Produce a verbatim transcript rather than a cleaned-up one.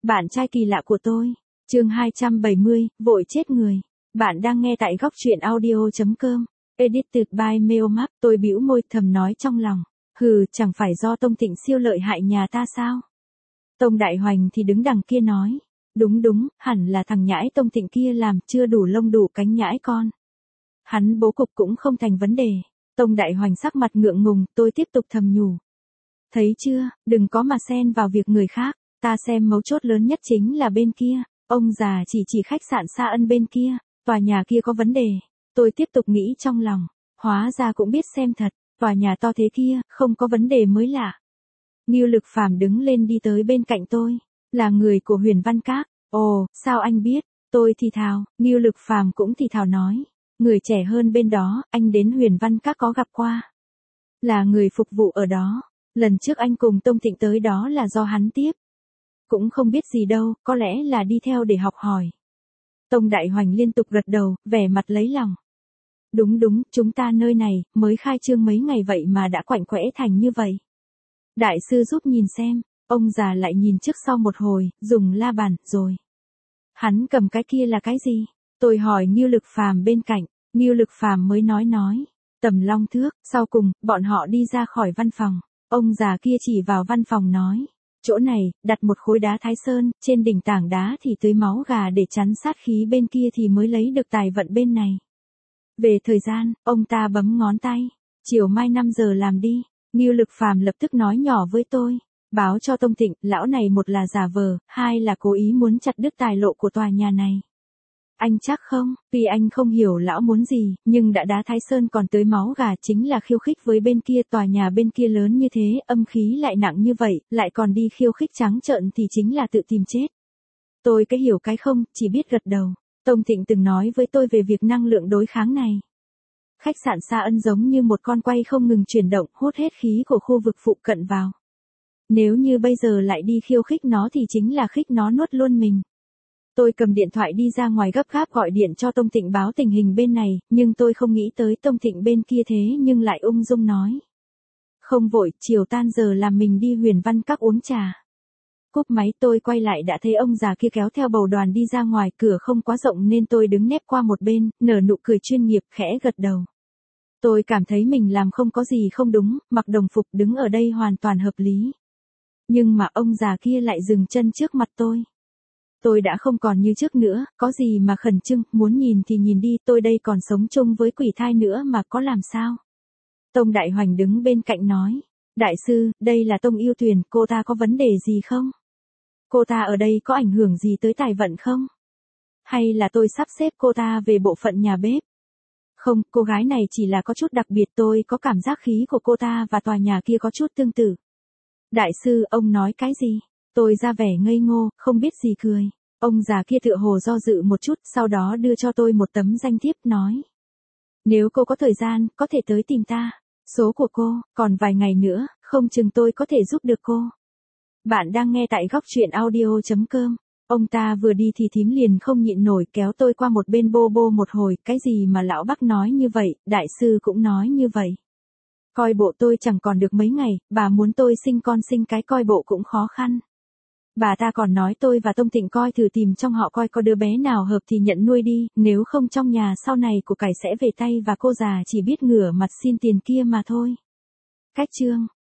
Bạn trai kỳ lạ của tôi. Chương hai trăm bảy mươi, vội chết người. Bạn đang nghe tại góc truyện audio chấm com. Edited by Meomap. Tôi bĩu môi thầm nói trong lòng. Hừ, chẳng phải do Tông Thịnh siêu lợi hại nhà ta sao? Tông Đại Hoành thì đứng đằng kia nói. Đúng đúng, hẳn là thằng nhãi Tông Thịnh kia làm, chưa đủ lông đủ cánh nhãi con. Hắn bố cục cũng không thành vấn đề. Tông Đại Hoành sắc mặt ngượng ngùng, tôi tiếp tục thầm nhủ. Thấy chưa, đừng có mà xen vào việc người khác, ta xem mấu chốt lớn nhất chính là bên kia. Ông già chỉ chỉ khách sạn Sa Ân bên kia, tòa nhà kia có vấn đề. Tôi tiếp tục nghĩ trong lòng, hóa ra cũng biết xem thật, tòa nhà to thế kia, không có vấn đề mới lạ. Ngưu Lực Phàm đứng lên đi tới bên cạnh tôi, là người của Huyền Văn Các. Ồ, sao anh biết? Tôi thì thào, Ngưu Lực Phàm cũng thì thào nói, người trẻ hơn bên đó, anh đến Huyền Văn Các có gặp qua. Là người phục vụ ở đó, lần trước anh cùng Tông Thịnh tới đó là do hắn tiếp. Cũng không biết gì đâu, có lẽ là đi theo để học hỏi. Tông Đại Hoành liên tục gật đầu, vẻ mặt lấy lòng. Đúng đúng, chúng ta nơi này, mới khai trương mấy ngày vậy mà đã quạnh quẽ thành như vậy. Đại sư giúp nhìn xem, ông già lại nhìn trước sau một hồi, dùng la bàn, rồi. Hắn cầm cái kia là cái gì? Tôi hỏi Ngưu Lực Phàm bên cạnh, Ngưu Lực Phàm mới nói nói. Tầm long thước, sau cùng, bọn họ đi ra khỏi văn phòng. Ông già kia chỉ vào văn phòng nói. Chỗ này, đặt một khối đá Thái Sơn, trên đỉnh tảng đá thì tưới máu gà để chắn sát khí bên kia thì mới lấy được tài vận bên này. Về thời gian, ông ta bấm ngón tay. Chiều mai năm giờ làm đi. Ngưu Lực Phàm lập tức nói nhỏ với tôi. Báo cho Tông Thịnh, lão này một là giả vờ, hai là cố ý muốn chặt đứt tài lộ của tòa nhà này. Anh chắc không, tuy anh không hiểu lão muốn gì, nhưng đã đá Thái Sơn còn tới máu gà chính là khiêu khích với bên kia, tòa nhà bên kia lớn như thế, âm khí lại nặng như vậy, lại còn đi khiêu khích trắng trợn thì chính là tự tìm chết. Tôi cái hiểu cái không, chỉ biết gật đầu. Tông Thịnh từng nói với tôi về việc năng lượng đối kháng này. Khách sạn Sa Ân giống như một con quay không ngừng chuyển động, hút hết khí của khu vực phụ cận vào. Nếu như bây giờ lại đi khiêu khích nó thì chính là khích nó nuốt luôn mình. Tôi cầm điện thoại đi ra ngoài gấp gáp gọi điện cho Tông Thịnh báo tình hình bên này, nhưng tôi không nghĩ tới Tông Thịnh bên kia thế nhưng lại ung dung nói. Không vội, chiều tan giờ làm mình đi Huyền Văn Các uống trà. Cúp máy tôi quay lại đã thấy ông già kia kéo theo bầu đoàn đi ra ngoài, cửa không quá rộng nên tôi đứng nép qua một bên, nở nụ cười chuyên nghiệp, khẽ gật đầu. Tôi cảm thấy mình làm không có gì không đúng, mặc đồng phục đứng ở đây hoàn toàn hợp lý. Nhưng mà ông già kia lại dừng chân trước mặt tôi. Tôi đã không còn như trước nữa, có gì mà khẩn trương, muốn nhìn thì nhìn đi, tôi đây còn sống chung với quỷ thai nữa mà có làm sao. Tông Đại Hoành đứng bên cạnh nói, đại sư, đây là Tông Yêu Tuyền, cô ta có vấn đề gì không? Cô ta ở đây có ảnh hưởng gì tới tài vận không? Hay là tôi sắp xếp cô ta về bộ phận nhà bếp? Không, cô gái này chỉ là có chút đặc biệt, tôi có cảm giác khí của cô ta và tòa nhà kia có chút tương tự. Đại sư, ông nói cái gì? Tôi ra vẻ ngây ngô, không biết gì cười. Ông già kia tựa hồ do dự một chút, sau đó đưa cho tôi một tấm danh thiếp nói. Nếu cô có thời gian, có thể tới tìm ta. Số của cô, còn vài ngày nữa, không chừng tôi có thể giúp được cô. Bạn đang nghe tại góc truyện audio chấm com. Ông ta vừa đi thì thím liền không nhịn nổi kéo tôi qua một bên bô bô một hồi. Cái gì mà lão Bắc nói như vậy, đại sư cũng nói như vậy. Coi bộ tôi chẳng còn được mấy ngày, bà muốn tôi sinh con sinh cái coi bộ cũng khó khăn. Bà ta còn nói tôi và Tông Thịnh coi thử tìm trong họ coi có đứa bé nào hợp thì nhận nuôi đi, nếu không trong nhà sau này của cải sẽ về tay và cô già chỉ biết ngửa mặt xin tiền kia mà thôi. Cách chương.